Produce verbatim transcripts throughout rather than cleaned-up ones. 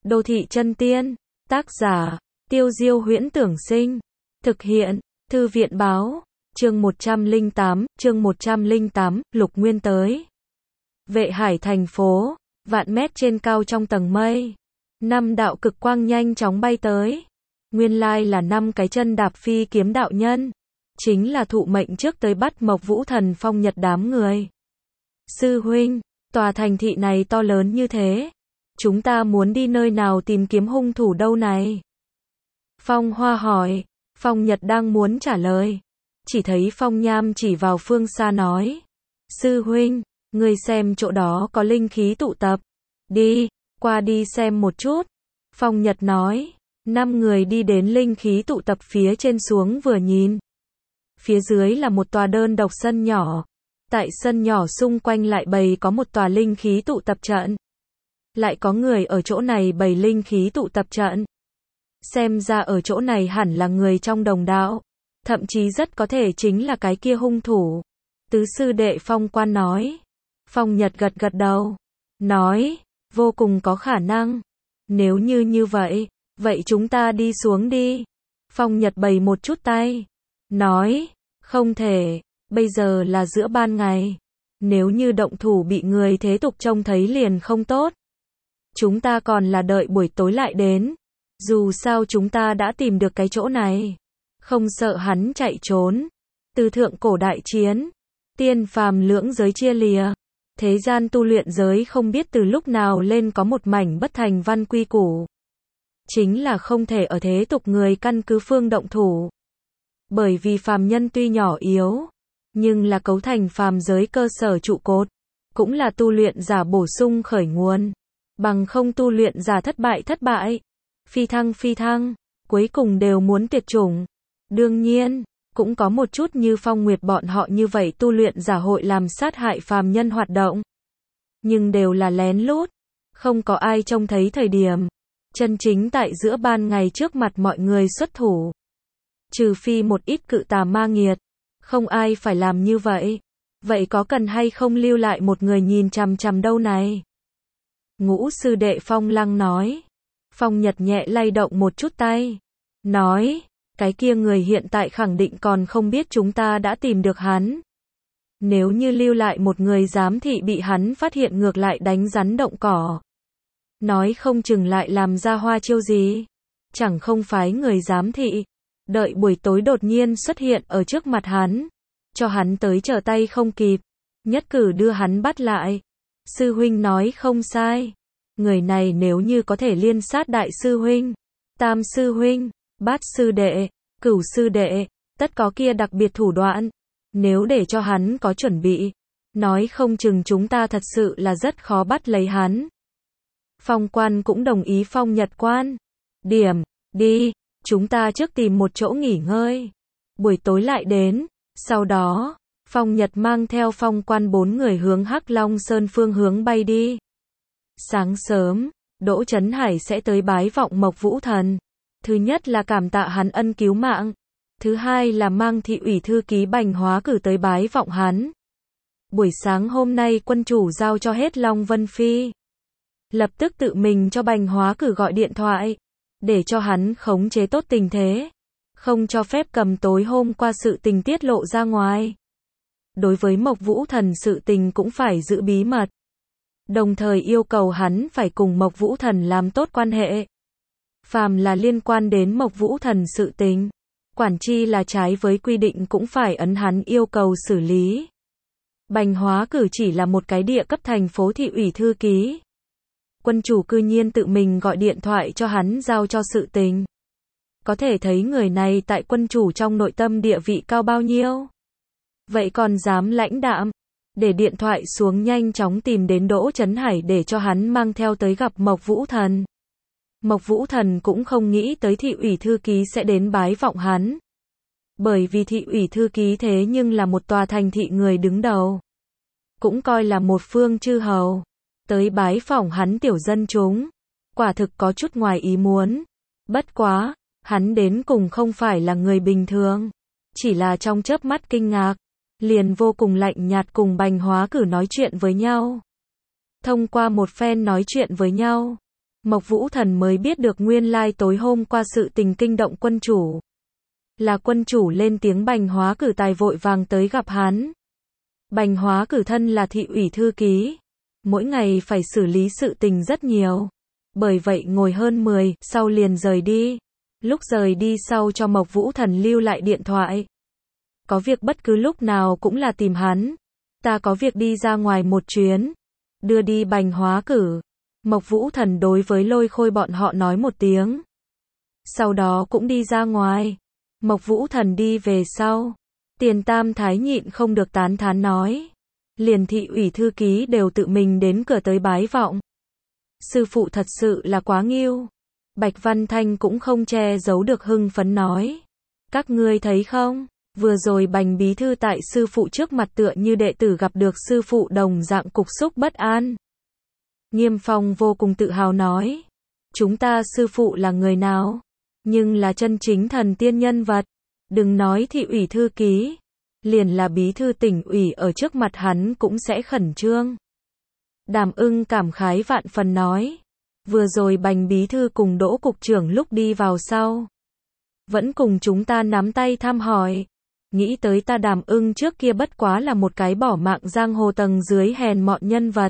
Đô thị chân tiên, tác giả, Tiêu Diêu Huyễn Tưởng Sinh, thực hiện, Thư viện Báo, chương một trăm lẻ tám, chương một trăm lẻ tám, Lục Nguyên tới. Vệ hải thành phố, vạn mét trên cao trong tầng mây. Năm đạo cực quang nhanh chóng bay tới. Nguyên lai là năm cái chân đạp phi kiếm đạo nhân. Chính là thụ mệnh trước tới bắt Mộc Vũ Thần Phong Nhật đám người. Sư huynh, tòa thành thị này to lớn như thế. Chúng ta muốn đi nơi nào tìm kiếm hung thủ đâu này? Phong Hoa hỏi. Phong Nhật đang muốn trả lời. Chỉ thấy Phong Nham chỉ vào phương xa nói. Sư huynh, người xem chỗ đó có linh khí tụ tập. Đi, qua đi xem một chút. Phong Nhật nói. Năm người đi đến linh khí tụ tập phía trên xuống vừa nhìn. Phía dưới là một tòa đơn độc sân nhỏ. Tại sân nhỏ xung quanh lại bày có một tòa linh khí tụ tập trận. Lại có người ở chỗ này bày linh khí tụ tập trận. Xem ra ở chỗ này hẳn là người trong đồng đạo. Thậm chí rất có thể chính là cái kia hung thủ. Tứ sư đệ Phong Quan nói. Phong Nhật gật gật đầu. Nói, vô cùng có khả năng. Nếu như như vậy, vậy chúng ta đi xuống đi. Phong Nhật bày một chút tay. Nói, không thể, bây giờ là giữa ban ngày. Nếu như động thủ bị người thế tục trông thấy liền không tốt. Chúng ta còn là đợi buổi tối lại đến. Dù sao chúng ta đã tìm được cái chỗ này. Không sợ hắn chạy trốn. Từ thượng cổ đại chiến, tiên phàm lưỡng giới chia lìa. Thế gian tu luyện giới không biết từ lúc nào lên có một mảnh bất thành văn quy củ. Chính là không thể ở thế tục người căn cứ phương động thủ. Bởi vì phàm nhân tuy nhỏ yếu, nhưng là cấu thành phàm giới cơ sở trụ cột. Cũng là tu luyện giả bổ sung khởi nguồn. Bằng không tu luyện giả thất bại thất bại. Phi thăng phi thăng, cuối cùng đều muốn tuyệt chủng. Đương nhiên, cũng có một chút như Phong Nguyệt bọn họ như vậy tu luyện giả hội làm sát hại phàm nhân hoạt động. Nhưng đều là lén lút, không có ai trông thấy thời điểm. Chân chính tại giữa ban ngày trước mặt mọi người xuất thủ. Trừ phi một ít cự tà ma nghiệt, không ai phải làm như vậy. Vậy có cần hay không lưu lại một người nhìn chằm chằm đâu này? Ngũ sư đệ Phong Lăng nói. Phong Nhật nhẹ lay động một chút tay. Nói, cái kia người hiện tại khẳng định còn không biết chúng ta đã tìm được hắn. Nếu như lưu lại một người giám thị bị hắn phát hiện ngược lại đánh rắn động cỏ. Nói không chừng lại làm ra hoa chiêu gì. Chẳng không phái người giám thị. Đợi buổi tối đột nhiên xuất hiện ở trước mặt hắn. Cho hắn tới trở tay không kịp. Nhất cử đưa hắn bắt lại. Sư huynh nói không sai. Người này nếu như có thể liên sát đại sư huynh, tam sư huynh, bát sư đệ, cửu sư đệ, tất có kia đặc biệt thủ đoạn. Nếu để cho hắn có chuẩn bị, nói không chừng chúng ta thật sự là rất khó bắt lấy hắn. Phong Quan cũng đồng ý Phong Nhật Quan. Điểm, đi, chúng ta trước tìm một chỗ nghỉ ngơi. Buổi tối lại đến, sau đó, Phong Nhật mang theo Phong Quan bốn người hướng Hắc Long Sơn phương hướng bay đi. Sáng sớm, Đỗ Chấn Hải sẽ tới bái vọng Mộc Vũ Thần. Thứ nhất là cảm tạ hắn ân cứu mạng. Thứ hai là mang thị ủy thư ký Bành Hóa cử tới bái vọng hắn. Buổi sáng hôm nay quân chủ giao cho hết Long Vân Phi. Lập tức tự mình cho Bành Hóa cử gọi điện thoại. Để cho hắn khống chế tốt tình thế. Không cho phép cầm tối hôm qua sự tình tiết lộ ra ngoài. Đối với Mộc Vũ Thần sự tình cũng phải giữ bí mật. Đồng thời yêu cầu hắn phải cùng Mộc Vũ Thần làm tốt quan hệ. Phàm là liên quan đến Mộc Vũ Thần sự tình, quản chi là trái với quy định cũng phải ấn hắn yêu cầu xử lý. Bành Hóa cử chỉ là một cái địa cấp thành phố thị ủy thư ký. Quân chủ cư nhiên tự mình gọi điện thoại cho hắn giao cho sự tình. Có thể thấy người này tại quân chủ trong nội tâm địa vị cao bao nhiêu. Vậy còn dám lãnh đạm. Để điện thoại xuống nhanh chóng tìm đến Đỗ Chấn Hải để cho hắn mang theo tới gặp Mộc Vũ Thần. Mộc Vũ Thần cũng không nghĩ tới thị ủy thư ký sẽ đến bái vọng hắn. Bởi vì thị ủy thư ký thế nhưng là một tòa thành thị người đứng đầu. Cũng coi là một phương chư hầu. Tới bái phỏng hắn tiểu dân chúng. Quả thực có chút ngoài ý muốn. Bất quá, hắn đến cùng không phải là người bình thường. Chỉ là trong chớp mắt kinh ngạc. Liền vô cùng lạnh nhạt cùng Bành Hóa cử nói chuyện với nhau. Thông qua một phen nói chuyện với nhau, Mộc Vũ Thần mới biết được nguyên lai tối hôm qua sự tình kinh động quân chủ. Là quân chủ lên tiếng Bành Hóa Cử tài vội vàng tới gặp hắn. Bành Hóa Cử thân là thị ủy thư ký. Mỗi ngày phải xử lý sự tình rất nhiều. Bởi vậy ngồi hơn mười, sau liền rời đi. Lúc rời đi sau cho Mộc Vũ Thần lưu lại điện thoại. Có việc bất cứ lúc nào cũng là tìm hắn. Ta có việc đi ra ngoài một chuyến. Đưa đi Bành Hóa Cử. Mộc Vũ Thần đối với Lôi Khôi bọn họ nói một tiếng. Sau đó cũng đi ra ngoài. Mộc Vũ Thần đi về sau. Tiền Tam Thái nhịn không được tán thán nói. Liền thị ủy thư ký đều tự mình đến cửa tới bái vọng. Sư phụ thật sự là quá nghiêu. Bạch Văn Thanh cũng không che giấu được hưng phấn nói. Các ngươi thấy không? Vừa rồi Bành bí thư tại sư phụ trước mặt tựa như đệ tử gặp được sư phụ đồng dạng cục xúc bất an. Nghiêm Phong vô cùng tự hào nói. Chúng ta sư phụ là người nào? Nhưng là chân chính thần tiên nhân vật. Đừng nói thị ủy thư ký. Liền là bí thư tỉnh ủy ở trước mặt hắn cũng sẽ khẩn trương. Đàm Ưng cảm khái vạn phần nói. Vừa rồi Bành bí thư cùng Đỗ cục trưởng lúc đi vào sau. Vẫn cùng chúng ta nắm tay thăm hỏi. Nghĩ tới ta Đàm Ưng trước kia bất quá là một cái bỏ mạng giang hồ tầng dưới hèn mọn nhân vật.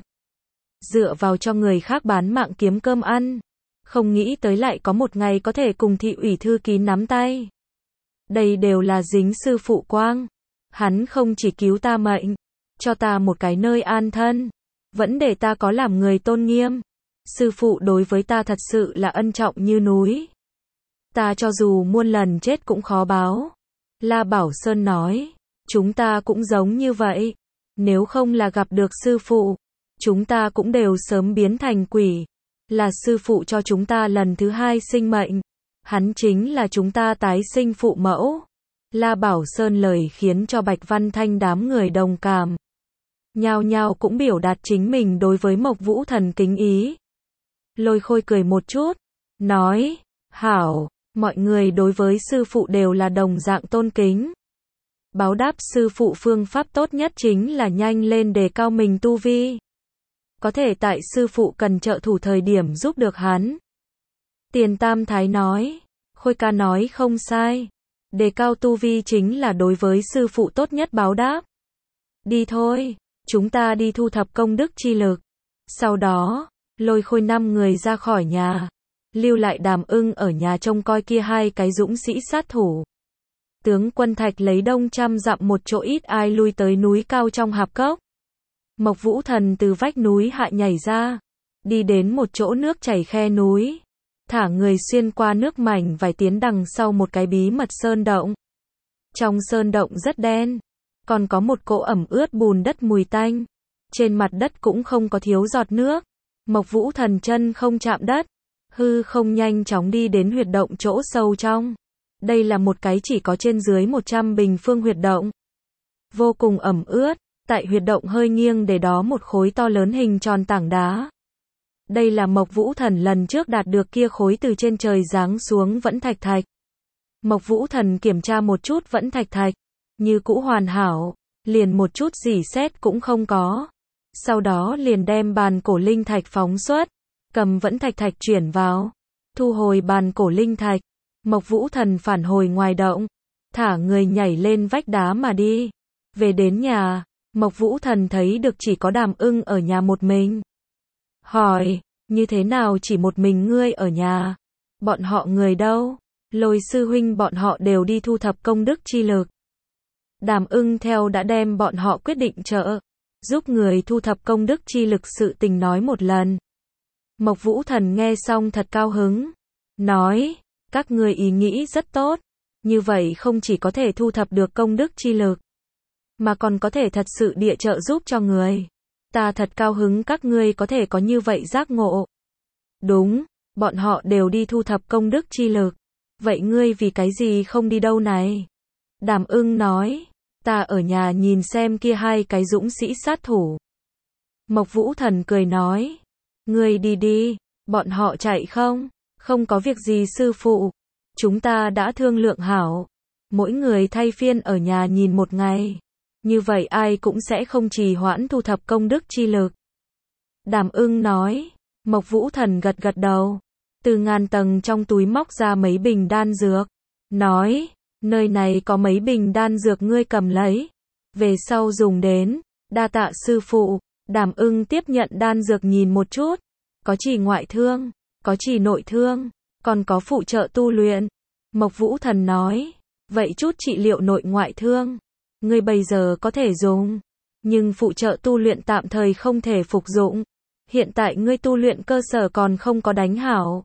Dựa vào cho người khác bán mạng kiếm cơm ăn. Không nghĩ tới lại có một ngày có thể cùng thị ủy thư ký nắm tay. Đây đều là dính sư phụ quang. Hắn không chỉ cứu ta mệnh, cho ta một cái nơi an thân, vẫn để ta có làm người tôn nghiêm. Sư phụ đối với ta thật sự là ân trọng như núi. Ta cho dù muôn lần chết cũng khó báo. La Bảo Sơn nói, chúng ta cũng giống như vậy. Nếu không là gặp được sư phụ, chúng ta cũng đều sớm biến thành quỷ. Là sư phụ cho chúng ta lần thứ hai sinh mệnh. Hắn chính là chúng ta tái sinh phụ mẫu. La Bảo Sơn lời khiến cho Bạch Văn Thanh đám người đồng cảm. Nhao nhao cũng biểu đạt chính mình đối với Mộc Vũ Thần kính ý. Lôi Khôi cười một chút, nói, hảo, mọi người đối với sư phụ đều là đồng dạng tôn kính. Báo đáp sư phụ phương pháp tốt nhất chính là nhanh lên đề cao mình tu vi. Có thể tại sư phụ cần trợ thủ thời điểm giúp được hắn. Tiền Tam Thái nói, Khôi ca nói không sai. Đề cao tu vi chính là đối với sư phụ tốt nhất báo đáp. Đi thôi, chúng ta đi thu thập công đức chi lực. Sau đó, Lôi Khôi năm người ra khỏi nhà. Lưu lại Đàm Ưng ở nhà trông coi kia hai cái dũng sĩ sát thủ. Tướng Quân Thạch lấy đông trăm dặm một chỗ ít ai lui tới núi cao trong hạp cốc. Mộc Vũ Thần từ vách núi hạ nhảy ra. Đi đến một chỗ nước chảy khe núi. Thả người xuyên qua nước mảnh vài tiến đằng sau một cái bí mật sơn động. Trong sơn động rất đen. Còn có một cỗ ẩm ướt bùn đất mùi tanh. Trên mặt đất cũng không có thiếu giọt nước. Mộc Vũ Thần chân không chạm đất. Hư không nhanh chóng đi đến huyệt động chỗ sâu trong. Đây là một cái chỉ có trên dưới một trăm bình phương huyệt động. Vô cùng ẩm ướt. Tại huyệt động hơi nghiêng để đó một khối to lớn hình tròn tảng đá. Đây là Mộc Vũ Thần lần trước đạt được kia khối từ trên trời giáng xuống vẫn thạch thạch. Mộc Vũ Thần kiểm tra một chút vẫn thạch thạch. Như cũ hoàn hảo. Liền một chút rỉ sét cũng không có. Sau đó liền đem bàn cổ linh thạch phóng xuất. Cầm vẫn thạch thạch chuyển vào. Thu hồi bàn cổ linh thạch. Mộc Vũ Thần phản hồi ngoài động. Thả người nhảy lên vách đá mà đi. Về đến nhà. Mộc Vũ Thần thấy được chỉ có Đàm Ưng ở nhà một mình. Hỏi, như thế nào chỉ một mình ngươi ở nhà? Bọn họ người đâu? Lôi sư huynh bọn họ đều đi thu thập công đức chi lực. Đàm Ưng theo đã đem bọn họ quyết định trợ giúp người thu thập công đức chi lực sự tình nói một lần. Mộc Vũ Thần nghe xong thật cao hứng. Nói, các ngươi ý nghĩ rất tốt. Như vậy không chỉ có thể thu thập được công đức chi lực. Mà còn có thể thật sự địa trợ giúp cho người. Ta thật cao hứng các ngươi có thể có như vậy giác ngộ. Đúng, bọn họ đều đi thu thập công đức chi lực. Vậy ngươi vì cái gì không đi đâu này? Đàm Ưng nói, ta ở nhà nhìn xem kia hai cái dũng sĩ sát thủ. Mộc Vũ Thần cười nói, ngươi đi đi, bọn họ chạy không? Không có việc gì sư phụ. Chúng ta đã thương lượng hảo. Mỗi người thay phiên ở nhà nhìn một ngày. Như vậy ai cũng sẽ không trì hoãn thu thập công đức chi lực. Đàm Ưng nói, Mộc Vũ Thần gật gật đầu. Từ ngàn tầng trong túi móc ra mấy bình đan dược. Nói, nơi này có mấy bình đan dược ngươi cầm lấy. Về sau dùng đến. Đa tạ sư phụ. Đàm Ưng tiếp nhận đan dược nhìn một chút. Có chỉ ngoại thương, có chỉ nội thương, còn có phụ trợ tu luyện. Mộc Vũ Thần nói, vậy chút trị liệu nội ngoại thương, ngươi bây giờ có thể dùng, nhưng phụ trợ tu luyện tạm thời không thể phục dụng. Hiện tại ngươi tu luyện cơ sở còn không có đánh hảo,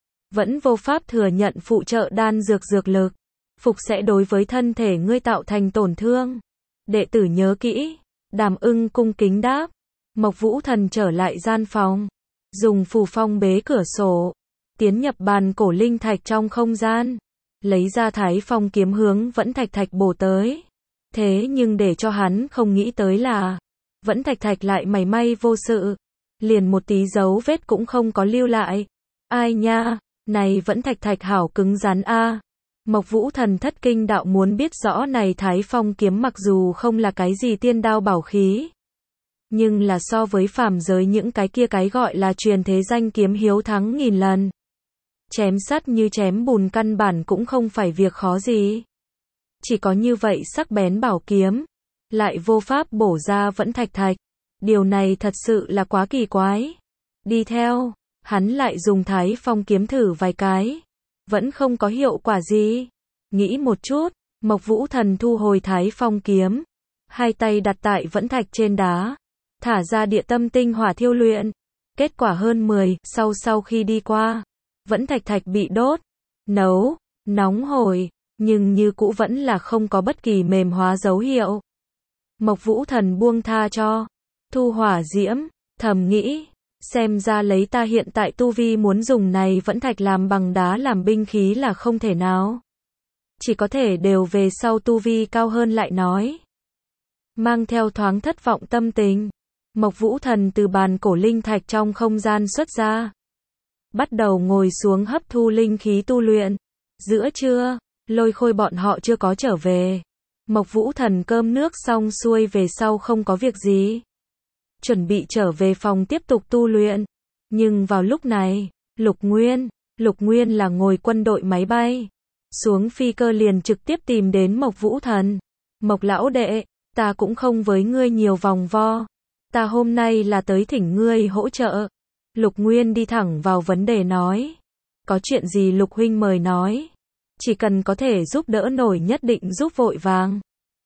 vẫn vô pháp thừa nhận phụ trợ đan dược dược lực, phục sẽ đối với thân thể ngươi tạo thành tổn thương. Đệ tử nhớ kỹ. Đàm Ưng cung kính đáp. Mộc Vũ Thần trở lại gian phòng, dùng phù phong bế cửa sổ, tiến nhập bàn cổ linh thạch trong không gian, lấy ra Thái Phong kiếm hướng Vẫn Thạch Thạch bổ tới. Thế nhưng để cho hắn không nghĩ tới là, Vẫn Thạch Thạch lại mảy may vô sự, liền một tí dấu vết cũng không có lưu lại. Ai nha, này Vẫn Thạch Thạch hảo cứng rắn a. Mộc Vũ Thần thất kinh đạo muốn biết rõ này Thái Phong kiếm mặc dù không là cái gì tiên đao bảo khí, nhưng là so với phàm giới những cái kia cái gọi là truyền thế danh kiếm hiếu thắng nghìn lần. Chém sắt như chém bùn căn bản cũng không phải việc khó gì. Chỉ có như vậy sắc bén bảo kiếm, lại vô pháp bổ ra Vẫn Thạch Thạch. Điều này thật sự là quá kỳ quái. Đi theo, hắn lại dùng Thái Phong kiếm thử vài cái, vẫn không có hiệu quả gì. Nghĩ một chút, Mộc Vũ Thần thu hồi Thái Phong kiếm, hai tay đặt tại Vẫn Thạch trên đá, thả ra địa tâm tinh hỏa thiêu luyện. Kết quả hơn mười, sau sau khi đi qua, Vẫn Thạch Thạch bị đốt, nấu, nóng hổi, nhưng như cũ vẫn là không có bất kỳ mềm hóa dấu hiệu. Mộc Vũ Thần buông tha cho, thu hỏa diễm, thầm nghĩ, xem ra lấy ta hiện tại tu vi muốn dùng này Vẫn Thạch làm bằng đá làm binh khí là không thể nào. Chỉ có thể đều về sau tu vi cao hơn lại nói. Mang theo thoáng thất vọng tâm tình, Mộc Vũ Thần từ bàn cổ linh thạch trong không gian xuất ra, bắt đầu ngồi xuống hấp thu linh khí tu luyện. Giữa trưa, Lôi Khôi bọn họ chưa có trở về. Mộc Vũ Thần cơm nước xong xuôi về sau không có việc gì, chuẩn bị trở về phòng tiếp tục tu luyện. Nhưng vào lúc này, Lục Nguyên, Lục Nguyên là ngồi quân đội máy bay, xuống phi cơ liền trực tiếp tìm đến Mộc Vũ Thần. Mộc lão đệ, ta cũng không với ngươi nhiều vòng vo, ta hôm nay là tới thỉnh ngươi hỗ trợ. Lục Nguyên đi thẳng vào vấn đề nói, có chuyện gì Lục huynh mời nói, chỉ cần có thể giúp đỡ nổi nhất định giúp vội vàng.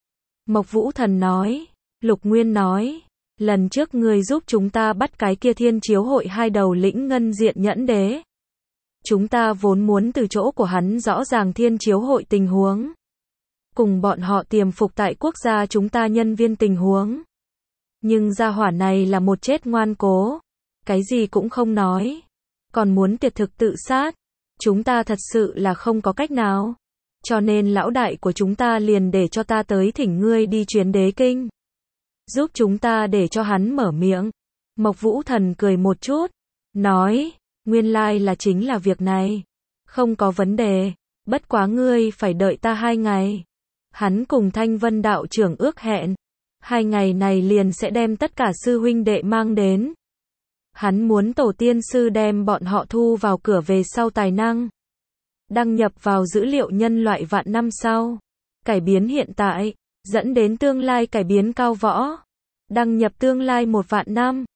Mộc Vũ Thần nói. Lục Nguyên nói, lần trước ngươi giúp chúng ta bắt cái kia thiên chiếu hội hai đầu lĩnh ngân diện nhẫn đế. Chúng ta vốn muốn từ chỗ của hắn rõ ràng thiên chiếu hội tình huống, cùng bọn họ tiềm phục tại quốc gia chúng ta nhân viên tình huống. Nhưng gia hỏa này là một chết ngoan cố, cái gì cũng không nói, còn muốn tiệt thực tự sát. Chúng ta thật sự là không có cách nào, cho nên lão đại của chúng ta liền để cho ta tới thỉnh ngươi đi chuyến đế kinh, giúp chúng ta để cho hắn mở miệng. Mộc Vũ Thần cười một chút, nói, nguyên lai là chính là việc này, không có vấn đề, bất quá ngươi phải đợi ta hai ngày. Hắn cùng Thanh Vân đạo trưởng ước hẹn, hai ngày này liền sẽ đem tất cả sư huynh đệ mang đến. Hắn muốn tổ tiên sư đem bọn họ thu vào cửa về sau tài năng, đăng nhập vào dữ liệu nhân loại vạn năm sau, cải biến hiện tại, dẫn đến tương lai cải biến cao võ, đăng nhập tương lai một vạn năm.